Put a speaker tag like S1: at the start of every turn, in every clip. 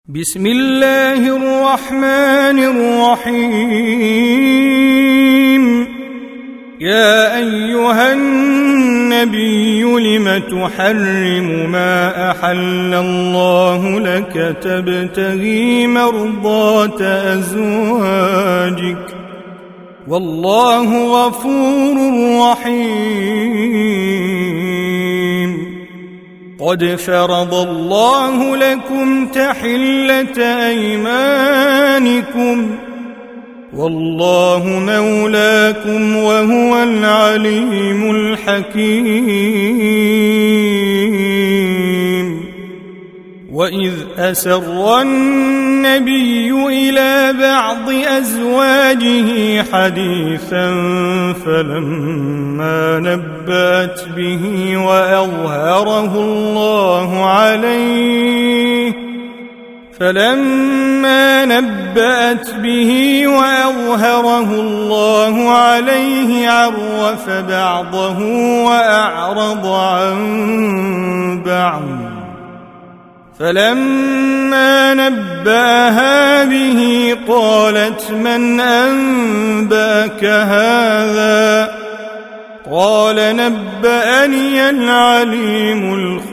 S1: بسم الله الرحمن الرحيم. يا أيها النبي لم تحرم ما أحل الله لك تبتغي مرضات أزواجك والله غفور رحيم. قد فرض الله لكم تحلة أيمانكم والله مولاكم وهو العليم الحكيم. وإذ أسر النبي إلى بعض أزواجه حديثا فلما نبأت به وأظهره الله عليه عرف بعضه وأعرض عن بعض. فلما نبأها به قالت من أنبأك هذا؟ قال نبأني العليم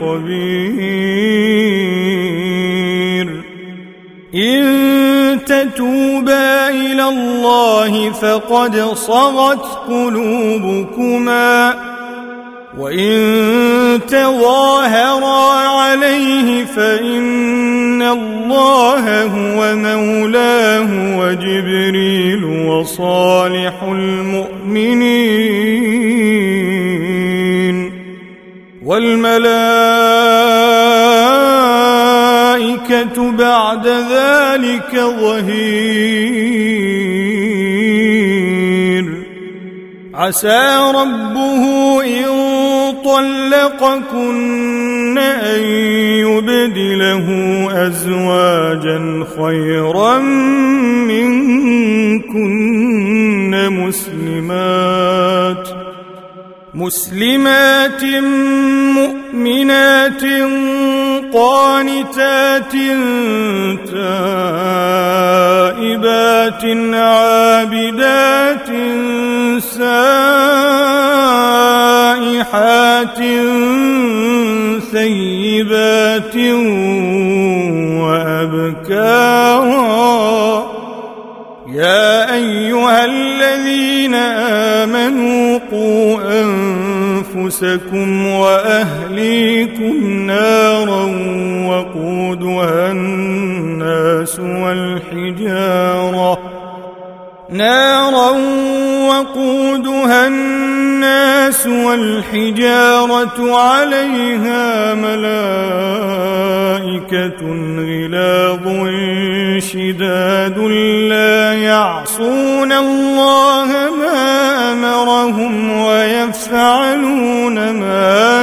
S1: الخبير. إن تتوبا إلى الله فقد صغت قلوبكما وإن تظاهرا عليه فإن الله هو مولاه وجبريل وصالح المؤمنين والملائكة بعد ذلك ظهير. عسى ربه إن طلقكن أن يبدله أزواجا خيرا منكن مسلمات مؤمنات قانتات تائبات عابدات سائحات ثيبات وأبكارا. يا أيها الذين آمنوا قوا أنفسكم وأهليكم نارا وقودها الناس والحجارة عليها ملائكة غلاظ شداد لا يعصون الله ما أمرهم ويفعلون ما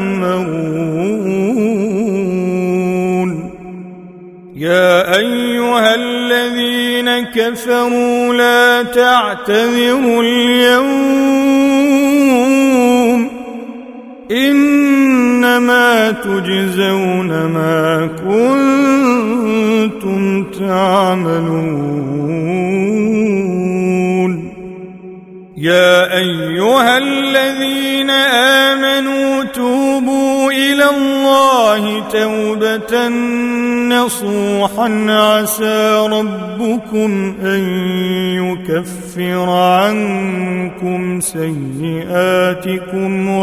S1: يؤمرون. يا أيها الذين كفروا لا تعتذروا اليوم إنما تجزون ما كنتم تعملون. يا أيها الذين آمنوا توبوا إلى الله توبة نصوحا عسى ربكم أن يكفر عنكم سيئاتكم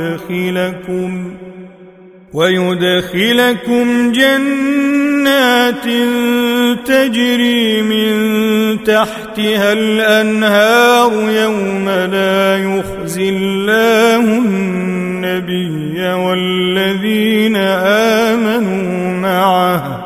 S1: ويدخلكم جنات تجري من تحتها الأنهار يوم لا يخزي الله النبي والذين آمنوا معه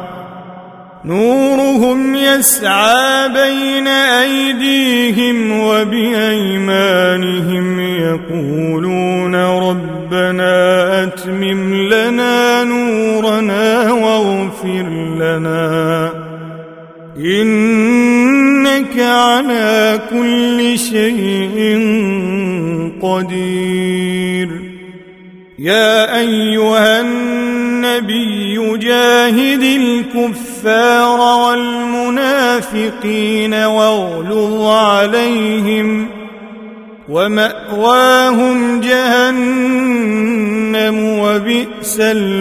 S1: نورهم يسعى بين أيديهم وبأيمانهم يقولون ربنا أتمم لنا نورنا واغفر لنا إنك على كل شيء قدير. يا أيها النبي جاهد الكفار الكفار والمنافقين واغلظ عليهم ومأواهم جهنم وبئس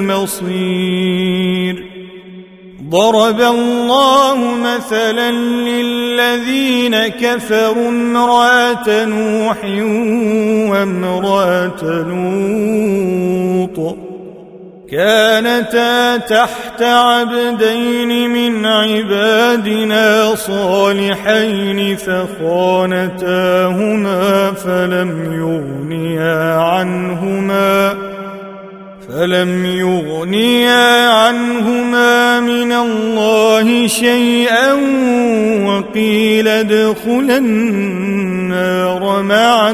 S1: المصير. ضرب الله مثلا للذين كفروا امرأة نوح وامرأة لوط كانتا تحت عبدين من عبادنا صالحين فخانتاهما فلم يغنيا عنهما من الله شيئا وقيل ادخلا النار مع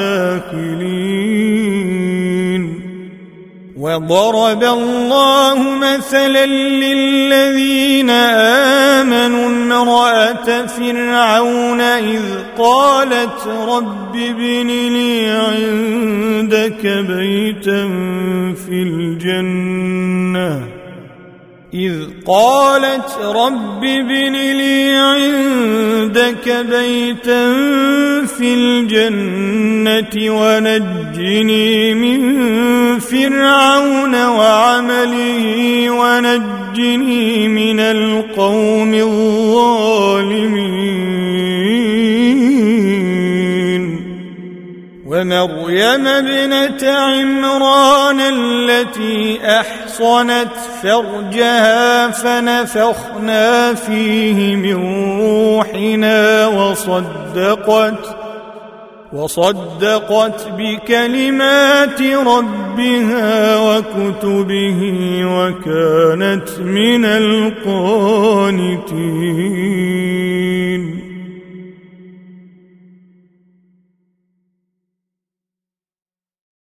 S1: الداخلين. وضرب الله مثلا للذين آمنوا امرأة فرعون إذ قالت رب ابن لي عندك بيتا في الجنة ونجني من فرعون وعمله ونجني من القوم الظالمين. ومريم ابنة عمران التي أحصنت فرجها فنفخنا فيه من روحنا وصدقت بكلمات ربها وكتبه وكانت من القانتين.